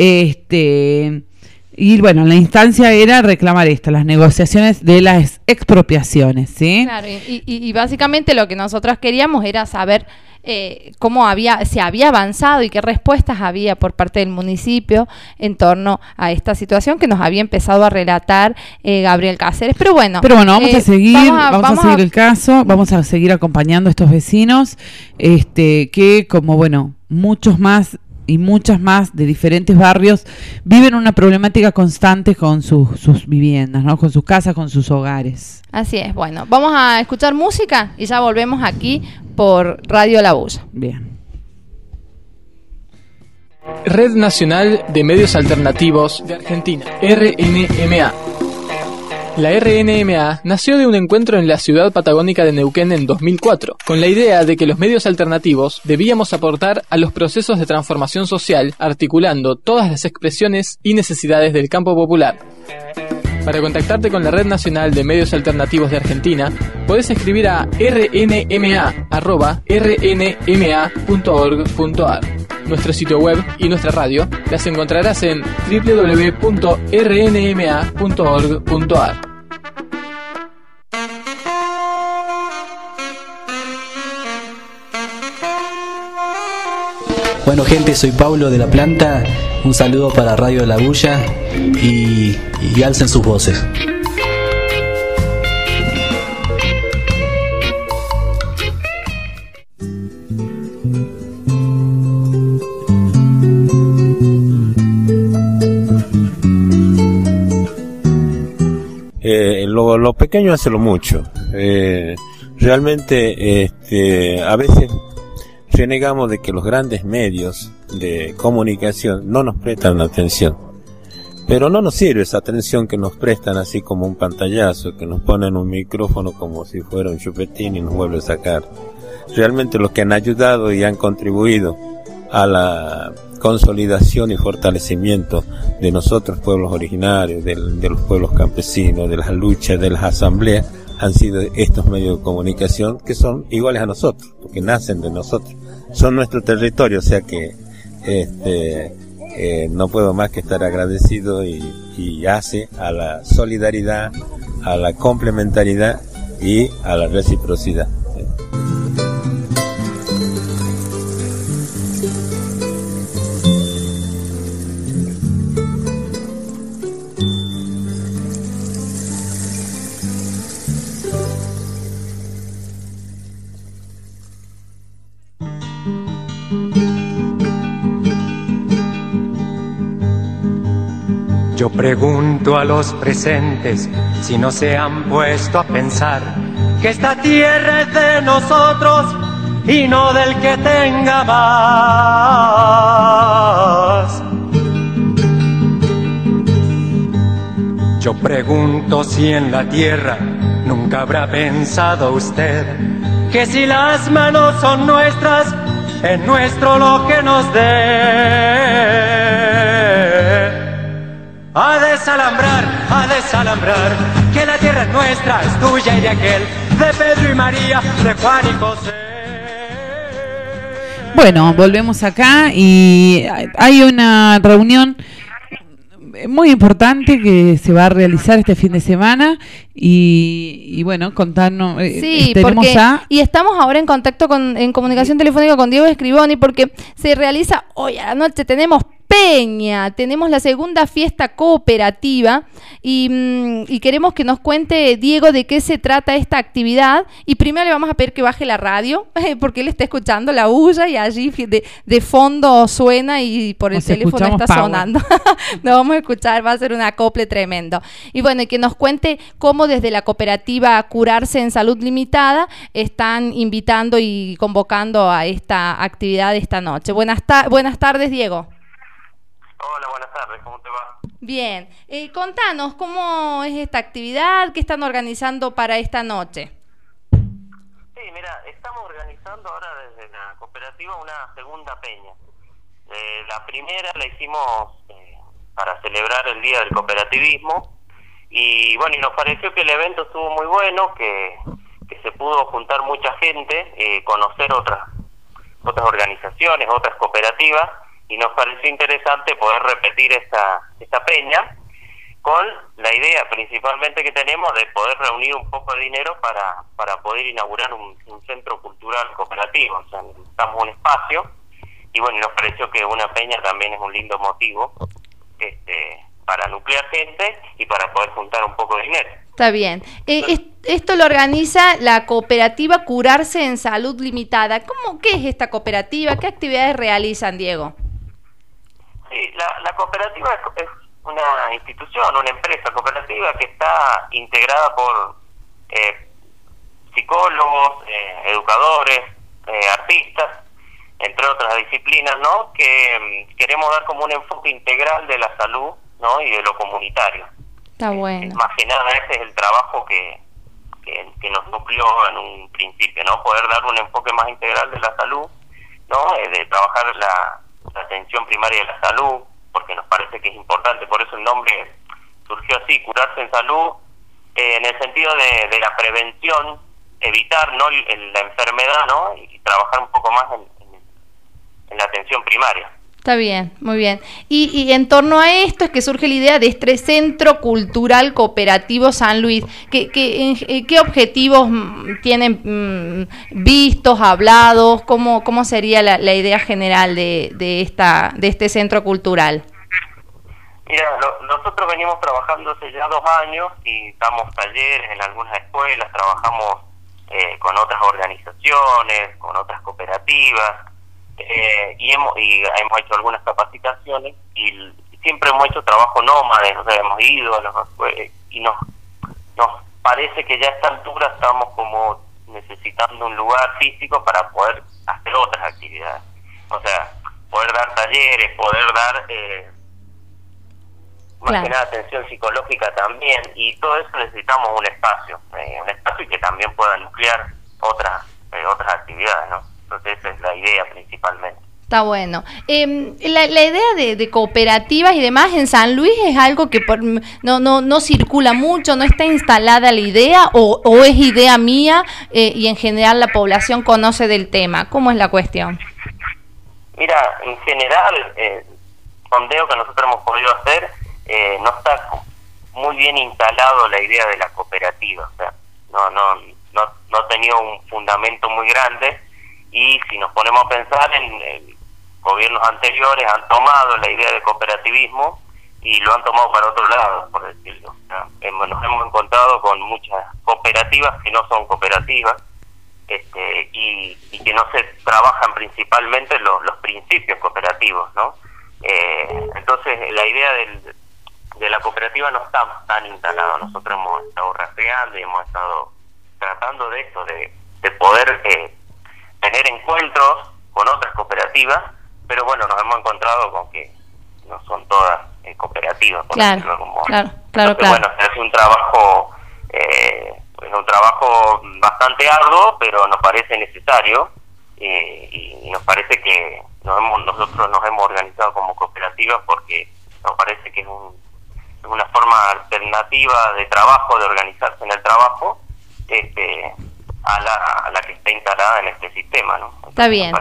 Y bueno, la instancia era reclamar las negociaciones de las expropiaciones, ¿sí? Claro, y básicamente lo que nosotros queríamos era saber cómo se había avanzado y qué respuestas había por parte del municipio en torno a esta situación que nos había empezado a relatar Gabriel Cáceres. Pero bueno, vamos a seguir, vamos a seguir el caso, vamos a seguir acompañando a estos vecinos, que como muchos más y muchas más de diferentes barrios viven una problemática constante con sus viviendas, ¿no? Con sus casas, con sus hogares. Así es. Bueno, vamos a escuchar música y ya volvemos aquí por Radio La Bulla. Bien. Red Nacional de Medios Alternativos de Argentina, RNMA. La RNMA nació de un encuentro en la ciudad patagónica de Neuquén en 2004, con la idea de que los medios alternativos debíamos aportar a los procesos de transformación social, articulando todas las expresiones y necesidades del campo popular. Para contactarte con la Red Nacional de Medios Alternativos de Argentina, podés escribir a rnma@rnma.org.ar. nuestro sitio web y nuestra radio las encontrarás en www.rnma.org.ar. Bueno gente, soy Pablo de La Planta, un saludo para Radio de la Bulla y alcen sus voces. Lo pequeño hace lo mucho. Realmente a veces renegamos de que los grandes medios de comunicación no nos prestan atención, pero no nos sirve esa atención que nos prestan así como un pantallazo, que nos ponen un micrófono como si fuera un chupetín y nos vuelve a sacar. Realmente los que han ayudado y han contribuido a la consolidación y fortalecimiento de nosotros pueblos originarios, de los pueblos campesinos, de las luchas, de las asambleas, han sido estos medios de comunicación que son iguales a nosotros, porque nacen de nosotros, son nuestro territorio, o sea que no puedo más que estar agradecido y hace a la solidaridad, a la complementariedad y a la reciprocidad. Yo pregunto a los presentes si no se han puesto a pensar que esta tierra es de nosotros y no del que tenga más. Yo pregunto si en la tierra nunca habrá pensado usted que si las manos son nuestras, es nuestro lo que nos dé. A desalambrar, que la tierra es nuestra, es tuya y de aquel, de Pedro y María, de Juan y José. Bueno, volvemos acá y hay una reunión muy importante que se va a realizar este fin de semana y bueno, contarnos. Sí, porque y estamos ahora en contacto en comunicación telefónica con Diego Scriboni porque se realiza hoy a la noche, tenemos Peña, tenemos la segunda fiesta cooperativa y queremos que nos cuente Diego de qué se trata esta actividad y primero le vamos a pedir que baje la radio porque él está escuchando la bulla y allí de fondo suena y por el teléfono está sonando. Nos vamos a escuchar, va a ser un acople tremendo. Y bueno, y que nos cuente cómo desde la cooperativa Curarse en Salud Limitada están invitando y convocando a esta actividad esta noche. Buenas tardes, Diego. Hola, buenas tardes, ¿cómo te va? Bien, contanos cómo es esta actividad, qué están organizando para esta noche. Sí, mira, estamos organizando ahora desde la cooperativa una segunda peña. La primera la hicimos para celebrar el Día del Cooperativismo y bueno, y nos pareció que el evento estuvo muy bueno, que se pudo juntar mucha gente, conocer otras organizaciones, otras cooperativas. Y nos pareció interesante poder repetir esta peña con la idea principalmente que tenemos de poder reunir un poco de dinero para poder inaugurar un centro cultural cooperativo. O sea, necesitamos un espacio y bueno, nos pareció que una peña también es un lindo motivo para nuclear gente y para poder juntar un poco de dinero. Está bien. Esto lo organiza la cooperativa Curarse en Salud Limitada. ¿Qué es esta cooperativa? ¿Qué actividades realizan, Diego? Sí, la cooperativa es una institución, una empresa cooperativa que está integrada por psicólogos, educadores, artistas, entre otras disciplinas, ¿no? Que queremos dar como un enfoque integral de la salud, ¿no? Y de lo comunitario. Está bueno. Más que nada ese es el trabajo que nos nucleó en un principio, ¿no? Poder dar un enfoque más integral de la salud, ¿no? De trabajar la atención primaria de la salud, porque nos parece que es importante, por eso el nombre surgió así, Curarse en Salud, en el sentido de la prevención, evitar, ¿no? la enfermedad, ¿no? Y trabajar un poco más la atención primaria. Está bien, muy bien. Y en torno a esto es que surge la idea de este Centro Cultural Cooperativo San Luis. ¿Qué objetivos tienen vistos, hablados? ¿Cómo sería la idea general de este centro cultural? Mira, nosotros venimos trabajando hace ya 2 años y damos talleres en algunas escuelas, trabajamos con otras organizaciones, con otras cooperativas. Y hemos hecho algunas capacitaciones y siempre hemos hecho trabajo nómade, o sea, hemos ido y nos parece que ya a esta altura estamos como necesitando un lugar físico para poder hacer otras actividades, o sea, poder dar talleres, poder dar más que nada atención psicológica también, y todo eso necesitamos un espacio y que también pueda nuclear otras actividades, ¿no? Entonces esa es la idea principalmente. Está bueno. La idea de cooperativas y demás en San Luis es algo que no circula mucho, no está instalada la idea, o es idea mía y en general la población conoce del tema. ¿Cómo es la cuestión? Mira, en general, sondeo que nosotros hemos podido hacer, no está muy bien instalado la idea de la cooperativa. O sea, no ha tenido un fundamento muy grande. Y si nos ponemos a pensar en gobiernos anteriores han tomado la idea de cooperativismo y lo han tomado para otro lado, por decirlo. O sea, nos hemos encontrado con muchas cooperativas que no son cooperativas y que no se trabajan principalmente los principios cooperativos, ¿no? Entonces la idea de la cooperativa no está tan instalada. Nosotros hemos estado rastreando y hemos estado tratando de eso, de poder tener encuentros con otras cooperativas, pero bueno, nos hemos encontrado con que no son todas cooperativas, por decirlo de algún modo. Claro. Bueno, es un trabajo bastante arduo, pero nos parece necesario y nos parece que nosotros nos hemos organizado como cooperativas porque nos parece que es una forma alternativa de trabajo, de organizarse en el trabajo, a la que está instalada en este sistema, ¿no? Entonces, está bien.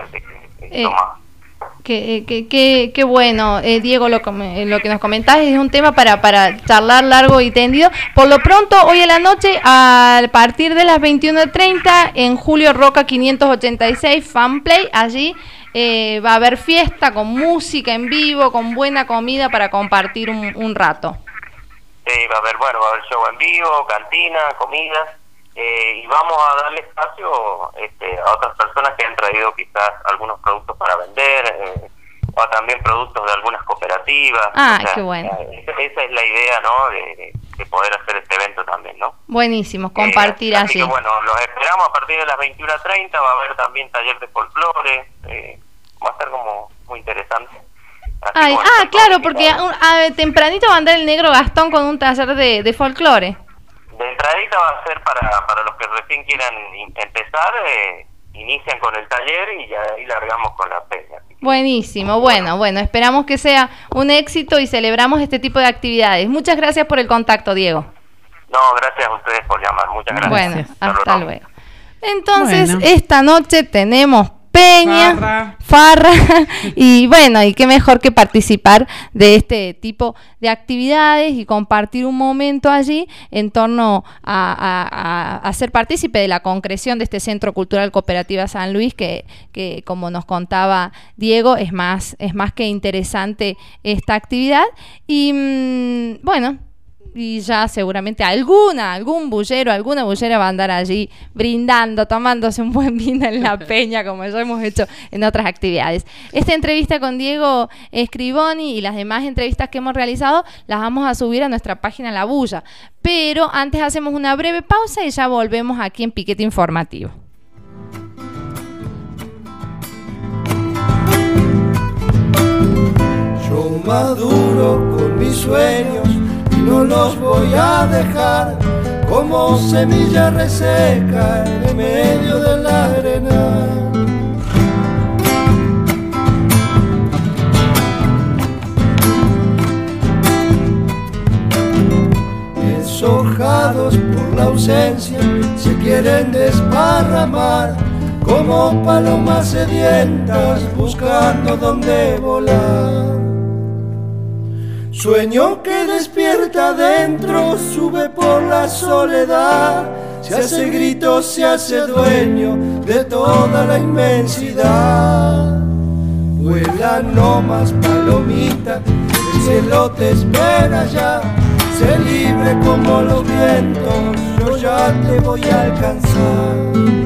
Qué bueno, Diego, lo que nos comentás es un tema para charlar largo y tendido. Por lo pronto, hoy a la noche, a partir de las 21:30, en Julio Roca 586, Fanplay, allí va a haber fiesta con música en vivo, con buena comida para compartir un rato. Va a haber show en vivo, cantina, comidas. Y vamos a darle espacio a otras personas que han traído quizás algunos productos para vender, o también productos de algunas cooperativas. Qué bueno. Esa es la idea, ¿no? De poder hacer este evento también, ¿no? Buenísimo, compartir así. así. Que bueno, los esperamos a partir de las 21:30, va a haber también taller de folclore, va a estar como muy interesante. Claro, porque tempranito va a andar el negro Gastón con un taller de folclore. De entradita va a ser para los que recién quieran empezar, inician con el taller y ya ahí largamos con la peña. Buenísimo, bueno, esperamos que sea un éxito y celebramos este tipo de actividades. Muchas gracias por el contacto, Diego. No, gracias a ustedes por llamar, muchas gracias. Bueno, hasta luego. Entonces, esta noche tenemos peña, farra y bueno, y qué mejor que participar de este tipo de actividades y compartir un momento allí en torno a ser partícipe de la concreción de este Centro Cultural Cooperativa San Luis que como nos contaba Diego es más que interesante esta actividad y bueno, y ya seguramente algún bullero, alguna bullera va a andar allí brindando, tomándose un buen vino en la peña, como ya hemos hecho en otras actividades. Esta entrevista con Diego Scriboni y las demás entrevistas que hemos realizado las vamos a subir a nuestra página La Bulla. Pero antes hacemos una breve pausa y ya volvemos aquí en Piquete Informativo. Yo maduro con mis sueños, no los voy a dejar como semilla reseca en medio de la arena. Deshojados por la ausencia, se quieren desparramar como palomas sedientas buscando dónde volar. Sueño que despierta adentro, sube por la soledad, se hace grito, se hace dueño de toda la inmensidad. Vuela nomás palomita, el cielo te espera ya, sé libre como los vientos, yo ya te voy a alcanzar.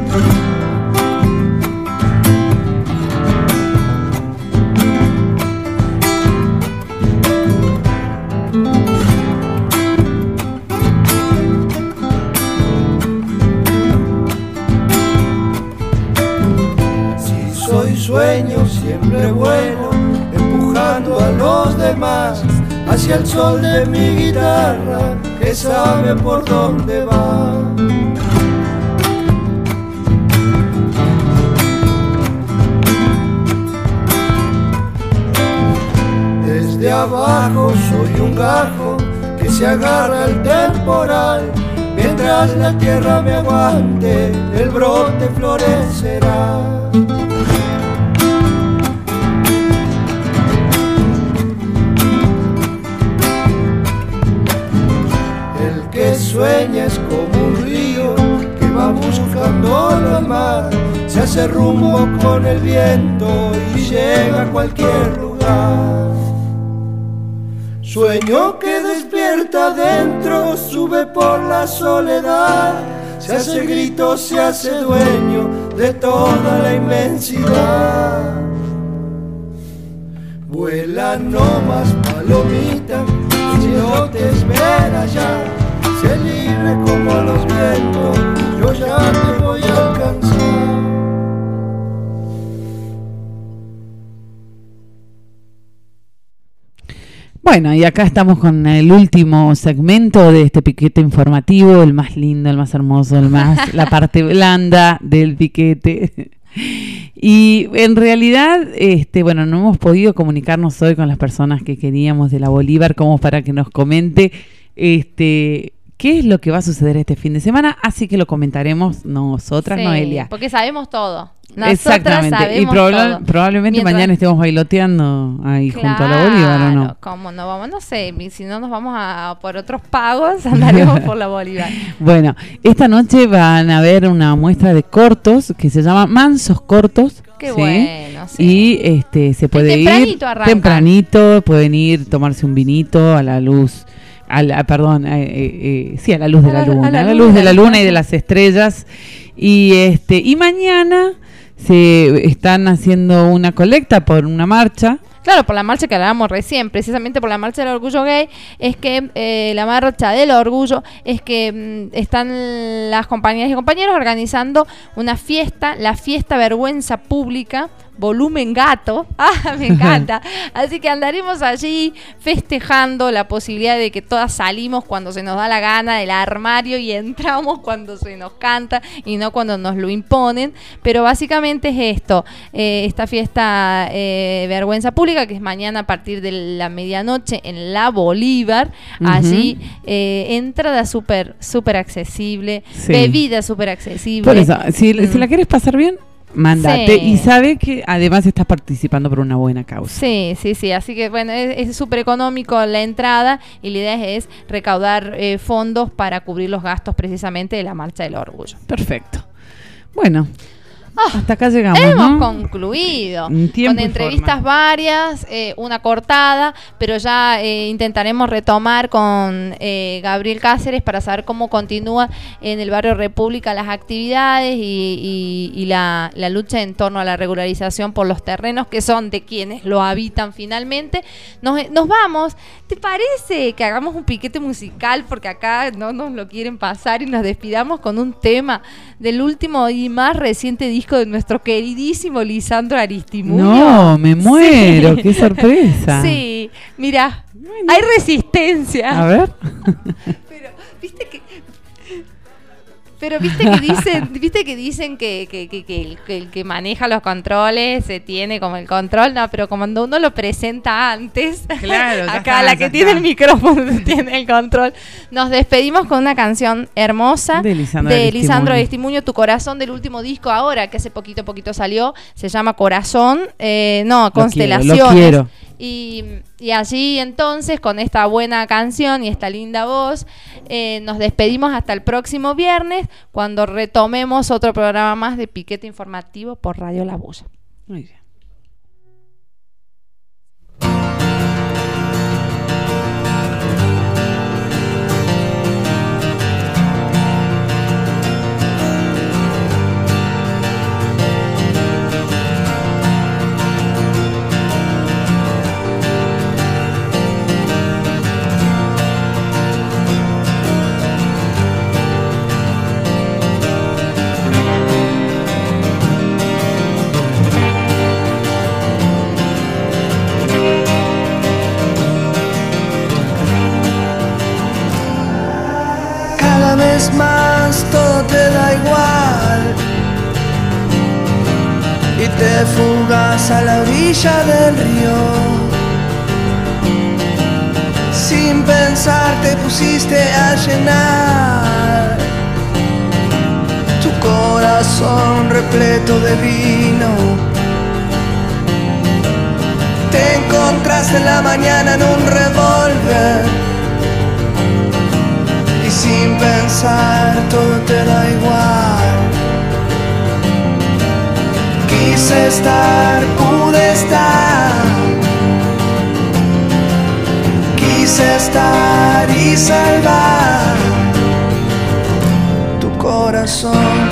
Soy sueño, siempre vuelo, empujando a los demás hacia el sol de mi guitarra, que sabe por dónde va. Desde abajo soy un gajo que se agarra al temporal, mientras la tierra me aguante, el brote florecerá. Que sueña es como un río que va buscando la mar, se hace rumbo con el viento y llega a cualquier lugar. Sueño que despierta adentro, sube por la soledad, se hace grito, se hace dueño de toda la inmensidad. Vuela nomás palomita, el cielo te espera ya, sé libre como los vientos, yo ya te voy a alcanzar. Bueno, y acá estamos con el último segmento de este piquete informativo, el más lindo, el más hermoso, la parte blanda del piquete. Y en realidad, bueno, no hemos podido comunicarnos hoy con las personas que queríamos de la Bolívar como para que nos comente qué es lo que va a suceder este fin de semana, así que lo comentaremos nosotras, sí, Noelia. Porque sabemos todo. Nosotras exactamente, sabemos y todo. probablemente mañana estemos bailoteando ahí junto a la Bolívar, ¿o no? ¿Cómo no vamos? No sé, si no nos vamos por otros pagos, andaremos por la Bolívar. Bueno, esta noche van a ver una muestra de cortos que se llama Mansos Cortos. Qué ¿sí? bueno, sí. Y se puede ir tempranito, pueden ir tomarse un vinito a la luz. A la luz de la luna, a la luz de la luna y de las estrellas. Y mañana se están haciendo una colecta por una marcha. Claro, por la marcha que hablábamos recién, precisamente por la marcha del orgullo gay, es que la marcha del orgullo es que están las compañeras y compañeros organizando una fiesta, la fiesta Vergüenza Pública, volumen gato. Me encanta. Así que andaremos allí festejando la posibilidad de que todas salimos cuando se nos da la gana del armario y entramos cuando se nos canta y no cuando nos lo imponen. Pero básicamente es esto, esta fiesta Vergüenza Pública, que es mañana a partir de la medianoche en la Bolívar. Allí entrada súper accesible, sí. Bebida súper accesible. Por eso, si la quieres pasar bien, mándate, sí. Y sabe que además estás participando por una buena causa. Sí, así que bueno, es súper económico la entrada y la idea es recaudar fondos para cubrir los gastos precisamente de la Marcha del Orgullo. Perfecto. Bueno, hasta acá llegamos, hemos ¿no? concluido con entrevistas varias, una cortada, pero ya intentaremos retomar con Gabriel Cáceres para saber cómo continúa en el barrio República las actividades y la lucha en torno a la regularización por los terrenos que son de quienes lo habitan finalmente. Nos vamos. ¿Te parece que hagamos un piquete musical? Porque acá no nos lo quieren pasar y nos despidamos con un tema del último y más reciente disco de nuestro queridísimo Lisandro Aristimuño. No, me muero, sí. Qué sorpresa. Sí, mira, hay resistencia. A ver. Pero, viste que... Pero viste que dicen que el que maneja los controles se tiene como el control, no, pero cuando uno lo presenta antes, claro, acá la que tiene el micrófono tiene el control. Nos despedimos con una canción hermosa de Lisandro Aristimuño, Tu Corazón, del último disco ahora, que hace poquito salió, se llama Corazón, Constelaciones. Lo quiero. Y allí entonces, con esta buena canción y esta linda voz, nos despedimos hasta el próximo viernes, cuando retomemos otro programa más de Piquete Informativo por Radio La Bulla. Muy bien. Más todo te da igual y te fugas a la orilla del río. Sin pensar te pusiste a llenar tu corazón repleto de vino. Te encontraste en la mañana en un revólver. Y sin pensar todo te da igual. Quise estar, pude estar. Quise estar y salvar tu corazón.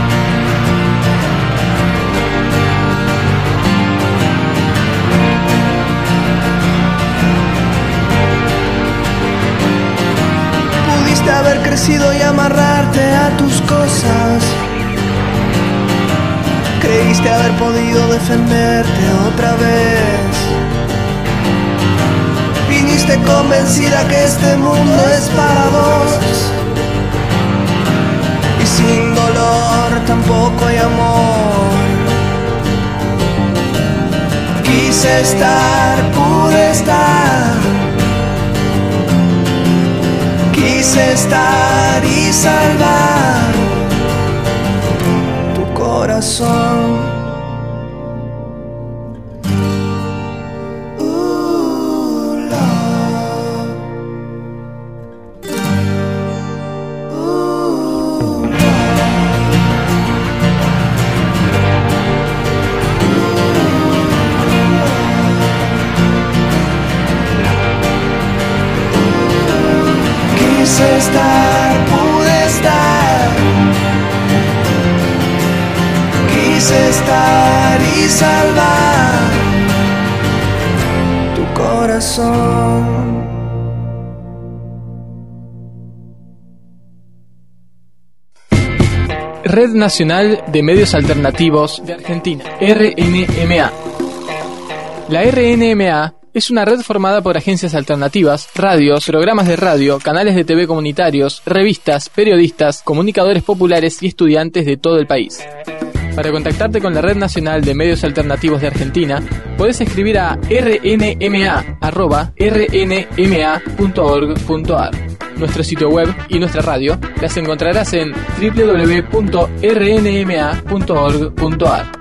Pudiste haber crecido y amarrarte a tus cosas. Creíste haber podido defenderte otra vez. Viniste convencida que este mundo es para dos. Y sin dolor tampoco hay amor. Quise estar, pude estar. Quise estar y salvar tu corazón. Quise estar, pude estar. Quise estar y salvar tu corazón. Red Nacional de Medios Alternativos de Argentina, RNMA. La RNMA es una red formada por agencias alternativas, radios, programas de radio, canales de TV comunitarios, revistas, periodistas, comunicadores populares y estudiantes de todo el país. Para contactarte con la Red Nacional de Medios Alternativos de Argentina, podés escribir a rnma@rnma.org.ar. Nuestro sitio web y nuestra radio las encontrarás en www.rnma.org.ar.